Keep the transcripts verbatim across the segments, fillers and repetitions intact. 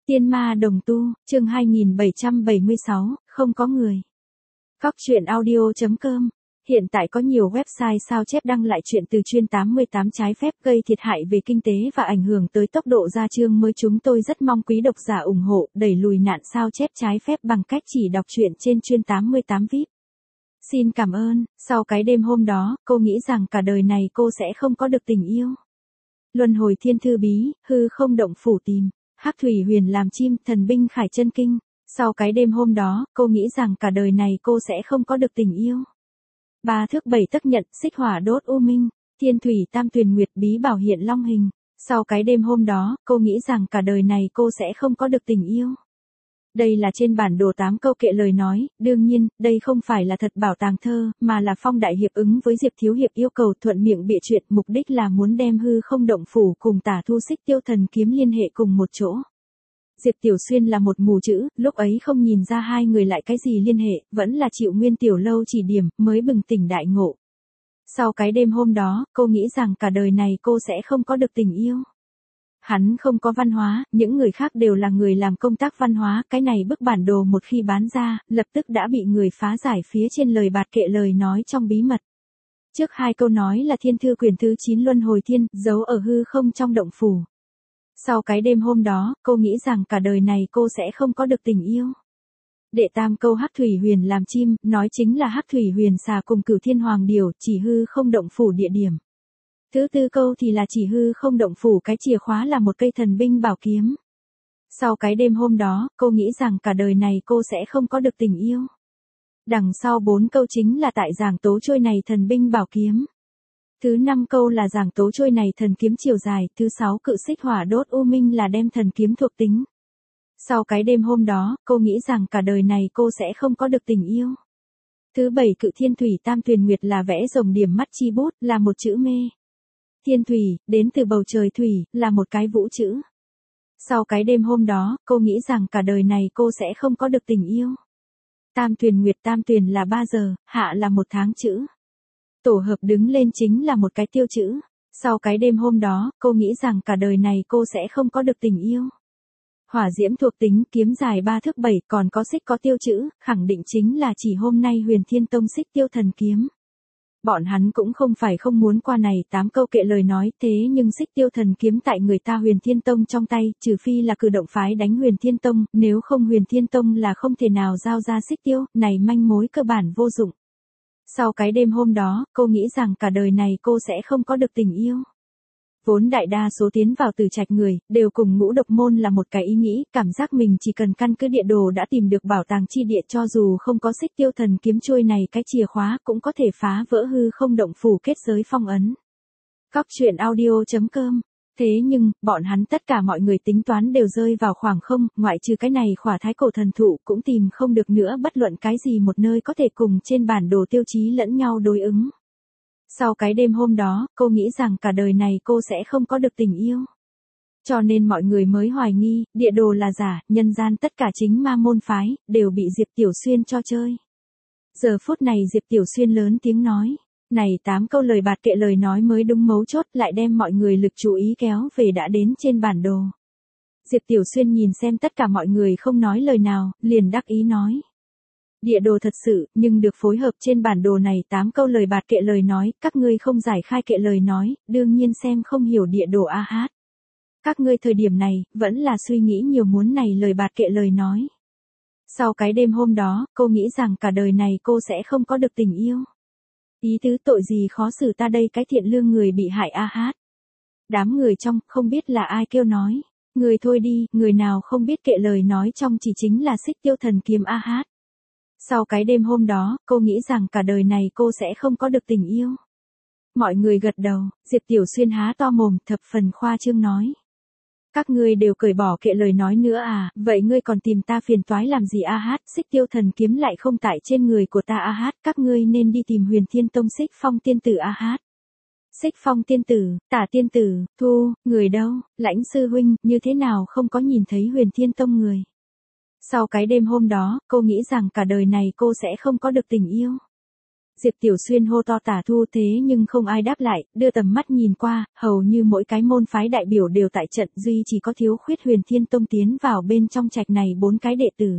Tiên ma đồng tu, chương hai nghìn bảy trăm bảy mươi sáu, không có người. Góc truyện audio chấm com. Hiện tại có nhiều website sao chép đăng lại chuyện từ chuyên tám mươi tám trái phép gây thiệt hại về kinh tế và ảnh hưởng tới tốc độ ra chương mới. Chúng tôi rất mong quý độc giả ủng hộ đẩy lùi nạn sao chép trái phép bằng cách chỉ đọc truyện trên chuyên tám mươi tám vi ai pi. Xin cảm ơn. Sau cái đêm hôm đó, cô nghĩ rằng cả đời này cô sẽ không có được tình yêu. Luân hồi thiên thư bí, hư không động phủ tìm. Hắc thủy huyền làm chim, thần binh khải chân kinh. Sau cái đêm hôm đó, cô nghĩ rằng cả đời này cô sẽ không có được tình yêu. Ba thước bảy tấc nhận, xích hỏa đốt u minh, thiên thủy tam tuyền nguyệt bí bảo hiện long hình. Sau cái đêm hôm đó, cô nghĩ rằng cả đời này cô sẽ không có được tình yêu. Đây là trên bản đồ tám câu kệ lời nói, đương nhiên, đây không phải là thật bảo tàng thơ, mà là Phong đại hiệp ứng với Diệp thiếu hiệp yêu cầu thuận miệng bịa chuyện, mục đích là muốn đem hư không động phủ cùng Tả Thu Xích Tiêu thần kiếm liên hệ cùng một chỗ. Diệp Tiểu Xuyên là một mù chữ, lúc ấy không nhìn ra hai người lại cái gì liên hệ, vẫn là chịu Nguyên Tiểu Lâu chỉ điểm, mới bừng tỉnh đại ngộ. Sau cái đêm hôm đó, cô nghĩ rằng cả đời này cô sẽ không có được tình yêu. Hắn không có văn hóa, những người khác đều là người làm công tác văn hóa, cái này bức bản đồ một khi bán ra, lập tức đã bị người phá giải phía trên lời bạt kệ lời nói trong bí mật. Trước hai câu nói là thiên thư quyển thứ chín luân hồi thiên, giấu ở hư không trong động phủ. Sau cái đêm hôm đó, cô nghĩ rằng cả đời này cô sẽ không có được tình yêu. Đệ tam câu hắc thủy huyền làm chim, nói chính là hắc thủy huyền xà cùng Cửu Thiên Hoàng Điểu, chỉ hư không động phủ địa điểm. Thứ tư câu thì là chỉ hư không động phủ, cái chìa khóa là một cây thần binh bảo kiếm. Sau cái đêm hôm đó, cô nghĩ rằng cả đời này cô sẽ không có được tình yêu. Đằng sau bốn câu chính là tại giảng tố trôi này thần binh bảo kiếm. Thứ năm câu là giảng tố trôi này thần kiếm chiều dài, thứ sáu cự xích hỏa đốt u minh là đem thần kiếm thuộc tính. Sau cái đêm hôm đó, cô nghĩ rằng cả đời này cô sẽ không có được tình yêu. Thứ bảy cự thiên thủy tam tuyền nguyệt là vẽ rồng điểm mắt chi bút, là một chữ mê. Thiên thủy, đến từ bầu trời thủy, là một cái vũ chữ. Sau cái đêm hôm đó, cô nghĩ rằng cả đời này cô sẽ không có được tình yêu. Tam tuyền nguyệt tam tuyền là ba giờ, hạ là một tháng chữ. Tổ hợp đứng lên chính là một cái tiêu chữ. Sau cái đêm hôm đó, cô nghĩ rằng cả đời này cô sẽ không có được tình yêu. Hỏa diễm thuộc tính, kiếm dài ba thước bảy, còn có xích có tiêu chữ, khẳng định chính là chỉ hôm nay Huyền Thiên Tông xích tiêu thần kiếm. Bọn hắn cũng không phải không muốn qua này tám câu kệ lời nói, thế nhưng xích tiêu thần kiếm tại người ta Huyền Thiên Tông trong tay, trừ phi là cử động phái đánh Huyền Thiên Tông, nếu không Huyền Thiên Tông là không thể nào giao ra xích tiêu, này manh mối cơ bản vô dụng. Sau cái đêm hôm đó, cô nghĩ rằng cả đời này cô sẽ không có được tình yêu. Vốn đại đa số tiến vào Tử Trạch người, đều cùng Ngũ Độc môn là một cái ý nghĩ, cảm giác mình chỉ cần căn cứ địa đồ đã tìm được bảo tàng chi địa, cho dù không có xích tiêu thần kiếm chuôi này cái chìa khóa cũng có thể phá vỡ hư không động phủ kết giới phong ấn. Góc truyện audio chấm com. Thế nhưng, bọn hắn tất cả mọi người tính toán đều rơi vào khoảng không, ngoại trừ cái này khỏa thái cổ thần thụ cũng tìm không được nữa bất luận cái gì một nơi có thể cùng trên bản đồ tiêu chí lẫn nhau đối ứng. Sau cái đêm hôm đó, cô nghĩ rằng cả đời này cô sẽ không có được tình yêu. Cho nên mọi người mới hoài nghi, địa đồ là giả, nhân gian tất cả chính ma môn phái, đều bị Diệp Tiểu Xuyên cho chơi. Giờ phút này Diệp Tiểu Xuyên lớn tiếng nói. Này tám câu lời bạt kệ lời nói mới đúng mấu chốt, lại đem mọi người lực chú ý kéo về đã đến trên bản đồ. Diệp Tiểu Xuyên nhìn xem tất cả mọi người không nói lời nào, liền đắc ý nói. Địa đồ thật sự, nhưng được phối hợp trên bản đồ này tám câu lời bạt kệ lời nói, các ngươi không giải khai kệ lời nói, đương nhiên xem không hiểu địa đồ a hát. Các ngươi thời điểm này, vẫn là suy nghĩ nhiều muốn này lời bạt kệ lời nói. Sau cái đêm hôm đó, cô nghĩ rằng cả đời này cô sẽ không có được tình yêu. Ý tứ tội gì khó xử ta đây cái thiện lương người bị hại a hát. Đám người trong, không biết là ai kêu nói. Người thôi đi, người nào không biết kệ lời nói trong chỉ chính là xích tiêu thần kiếm a hát. Sau cái đêm hôm đó, cô nghĩ rằng cả đời này cô sẽ không có được tình yêu. Mọi người gật đầu, Diệp Tiểu Xuyên há to mồm, thập phần khoa trương nói. Các ngươi đều cởi bỏ kệ lời nói nữa à, vậy ngươi còn tìm ta phiền toái làm gì a hát, xích tiêu thần kiếm lại không tại trên người của ta a hát, các ngươi nên đi tìm Huyền Thiên Tông xích phong tiên tử a hát. Xích phong tiên tử, Tả tiên tử, Thu, người đâu, Lãnh sư huynh, như thế nào không có nhìn thấy Huyền Thiên Tông người. Sau cái đêm hôm đó, cô nghĩ rằng cả đời này cô sẽ không có được tình yêu. Diệp Tiểu Xuyên hô to Tả Thu thế nhưng không ai đáp lại, đưa tầm mắt nhìn qua, hầu như mỗi cái môn phái đại biểu đều tại trận, duy chỉ có thiếu khuyết Huyền Thiên Tông tiến vào bên trong trạch này bốn cái đệ tử.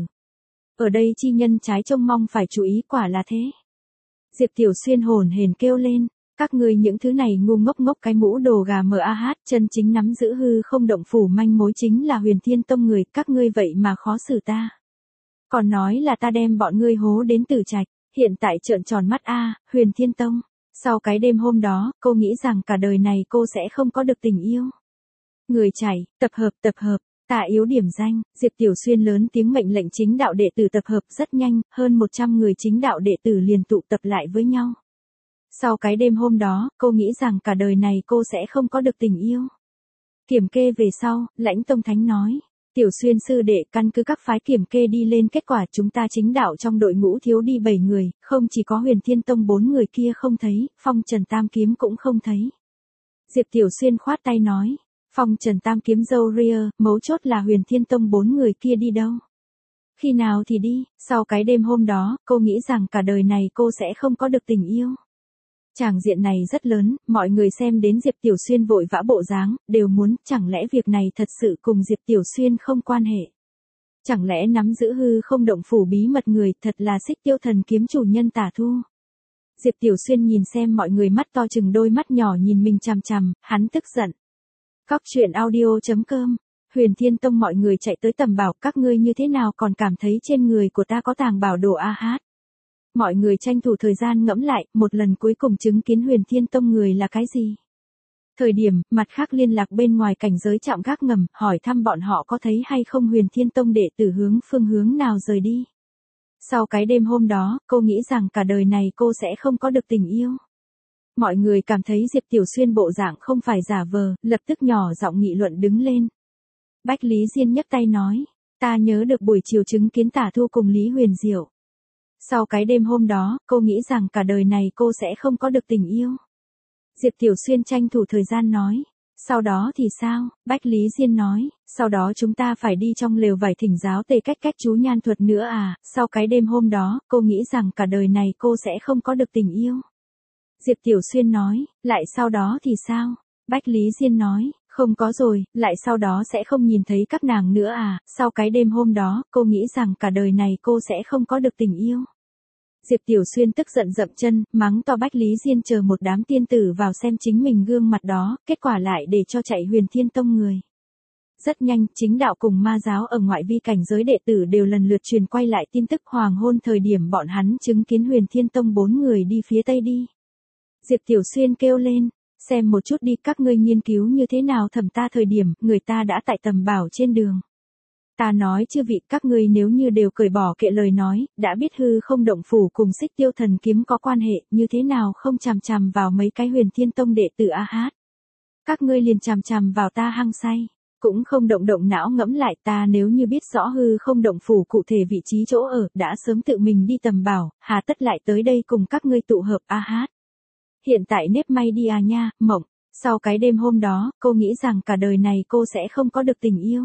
Ở đây chi nhân trái trông mong phải chú ý, quả là thế. Diệp Tiểu Xuyên hồn hển kêu lên, các ngươi những thứ này ngu ngốc ngốc cái mũ đồ gà mờ a hát, chân chính nắm giữ hư không động phủ manh mối chính là Huyền Thiên Tông người, các ngươi vậy mà khó xử ta. Còn nói là ta đem bọn ngươi hố đến tử trạch, hiện tại trợn tròn mắt a, Huyền Thiên Tông. Sau cái đêm hôm đó, cô nghĩ rằng cả đời này cô sẽ không có được tình yêu. Người chạy, tập hợp tập hợp, ta yếu điểm danh, Diệp Tiểu Xuyên lớn tiếng mệnh lệnh chính đạo đệ tử tập hợp, rất nhanh, hơn một trăm người chính đạo đệ tử liền tụ tập lại với nhau. Sau cái đêm hôm đó, cô nghĩ rằng cả đời này cô sẽ không có được tình yêu. Kiểm kê về sau, Lãnh Tông Thánh nói, Tiểu Xuyên sư đệ, căn cứ các phái kiểm kê đi lên kết quả chúng ta chính đạo trong đội ngũ thiếu đi bảy người, không chỉ có Huyền Thiên Tông bốn người kia không thấy, Phong Trần Tam Kiếm cũng không thấy. Diệp Tiểu Xuyên khoát tay nói, Phong Trần Tam Kiếm dâu ria, mấu chốt là Huyền Thiên Tông bốn người kia đi đâu? Khi nào thì đi, sau cái đêm hôm đó, cô nghĩ rằng cả đời này cô sẽ không có được tình yêu. Tràng diện này rất lớn, mọi người xem đến Diệp Tiểu Xuyên vội vã bộ dáng, đều muốn, chẳng lẽ việc này thật sự cùng Diệp Tiểu Xuyên không quan hệ? Chẳng lẽ nắm giữ hư không động phủ bí mật người thật là Xích Tiêu Thần Kiếm chủ nhân Tả Thu? Diệp Tiểu Xuyên nhìn xem mọi người mắt to chừng đôi mắt nhỏ nhìn mình chằm chằm, hắn tức giận. Cóc truyện audio chấm com, Huyền Thiên Tông mọi người chạy tới tầm bảo, các ngươi như thế nào còn cảm thấy trên người của ta có tàng bảo đồ a hát? Mọi người tranh thủ thời gian ngẫm lại, một lần cuối cùng chứng kiến Huyền Thiên Tông người là cái gì. Thời điểm, mặt khác liên lạc bên ngoài cảnh giới trạm gác ngầm, hỏi thăm bọn họ có thấy hay không Huyền Thiên Tông đệ tử hướng phương hướng nào rời đi. Sau cái đêm hôm đó, cô nghĩ rằng cả đời này cô sẽ không có được tình yêu. Mọi người cảm thấy Diệp Tiểu Xuyên bộ dạng không phải giả vờ, lập tức nhỏ giọng nghị luận đứng lên. Bách Lý Diên nhấc tay nói, ta nhớ được buổi chiều chứng kiến Tả Thu cùng Lý Huyền Diệu. Sau cái đêm hôm đó, cô nghĩ rằng cả đời này cô sẽ không có được tình yêu. Diệp Tiểu Xuyên tranh thủ thời gian nói. Sau đó thì sao? Bách Lý Diên nói. Sau đó chúng ta phải đi trong lều vải thỉnh giáo tề cách cách chú nhan thuật nữa à. Sau cái đêm hôm đó, cô nghĩ rằng cả đời này cô sẽ không có được tình yêu. Diệp Tiểu Xuyên nói. Lại sau đó thì sao? Bách Lý Diên nói. Không có rồi, lại sau đó sẽ không nhìn thấy các nàng nữa à, sau cái đêm hôm đó, cô nghĩ rằng cả đời này cô sẽ không có được tình yêu. Diệp Tiểu Xuyên tức giận dậm chân, mắng to Bách Lý Diên chờ một đám tiên tử vào xem chính mình gương mặt đó, kết quả lại để cho chạy Huyền Thiên Tông người. Rất nhanh, chính đạo cùng ma giáo ở ngoại vi cảnh giới đệ tử đều lần lượt truyền quay lại tin tức hoàng hôn thời điểm bọn hắn chứng kiến Huyền Thiên Tông bốn người đi phía tây đi. Diệp Tiểu Xuyên kêu lên. Xem một chút đi, các ngươi nghiên cứu như thế nào thẩm ta thời điểm, người ta đã tại tầm bảo trên đường. Ta nói chư vị, các ngươi nếu như đều cởi bỏ kệ lời nói, đã biết hư không động phủ cùng Xích Tiêu Thần Kiếm có quan hệ, như thế nào không chằm chằm vào mấy cái Huyền Thiên Tông đệ tử a hát. Các ngươi liền chằm chằm vào ta hăng say, cũng không động động não ngẫm lại, ta nếu như biết rõ hư không động phủ cụ thể vị trí chỗ ở, đã sớm tự mình đi tầm bảo, hà tất lại tới đây cùng các ngươi tụ hợp a hát. Hiện tại nếp may đi à nha, mộng. Sau cái đêm hôm đó, cô nghĩ rằng cả đời này cô sẽ không có được tình yêu.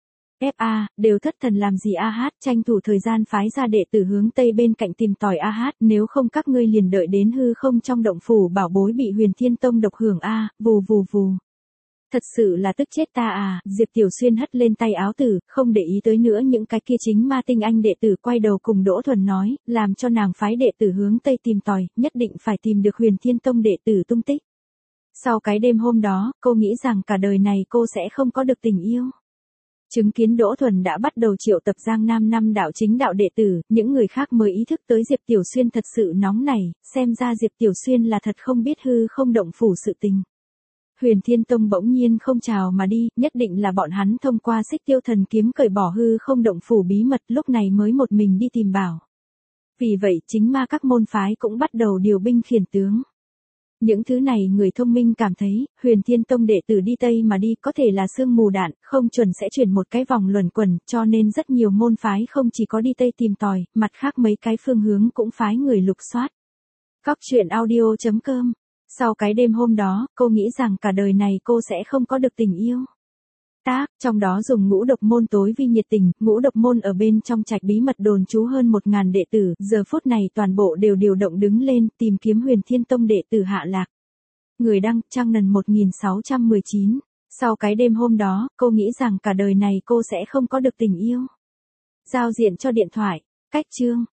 ép a, đều thất thần làm gì a hát, tranh thủ thời gian phái ra đệ tử hướng tây bên cạnh tìm tòi a hát, nếu không các ngươi liền đợi đến hư không trong động phủ bảo bối bị Huyền Thiên Tông độc hưởng a, vù vù vù. Thật sự là tức chết ta à, Diệp Tiểu Xuyên hất lên tay áo tử, không để ý tới nữa những cái kia chính ma tinh anh đệ tử quay đầu cùng Đỗ Thuần nói, làm cho nàng phái đệ tử hướng Tây tìm tòi, nhất định phải tìm được Huyền Thiên Tông đệ tử tung tích. Sau cái đêm hôm đó, cô nghĩ rằng cả đời này cô sẽ không có được tình yêu. Chứng kiến Đỗ Thuần đã bắt đầu triệu tập Giang Nam năm đạo chính đạo đệ tử, những người khác mới ý thức tới Diệp Tiểu Xuyên thật sự nóng nảy, xem ra Diệp Tiểu Xuyên là thật không biết hư không động phủ sự tình. Huyền Thiên Tông bỗng nhiên không chào mà đi, nhất định là bọn hắn thông qua Xích Tiêu Thần Kiếm cởi bỏ hư không động phủ bí mật, lúc này mới một mình đi tìm bảo. Vì vậy, chính ma các môn phái cũng bắt đầu điều binh khiển tướng. Những thứ này người thông minh cảm thấy, Huyền Thiên Tông đệ tử đi Tây mà đi có thể là sương mù đạn, không chuẩn sẽ chuyển một cái vòng luẩn quẩn, cho nên rất nhiều môn phái không chỉ có đi Tây tìm tòi, mặt khác mấy cái phương hướng cũng phái người lục soát. Cóc truyện audio chấm com. Sau cái đêm hôm đó, cô nghĩ rằng cả đời này cô sẽ không có được tình yêu. Tác, trong đó dùng ngũ độc môn tối vi nhiệt tình, ngũ độc môn ở bên trong trạch bí mật đồn trú hơn một ngàn đệ tử, giờ phút này toàn bộ đều điều động đứng lên, tìm kiếm Huyền Thiên Tông đệ tử hạ lạc. Người đăng, Trang Nần một nghìn sáu trăm mười chín. Sau cái đêm hôm đó, cô nghĩ rằng cả đời này cô sẽ không có được tình yêu. Giao diện cho điện thoại. Cách chương.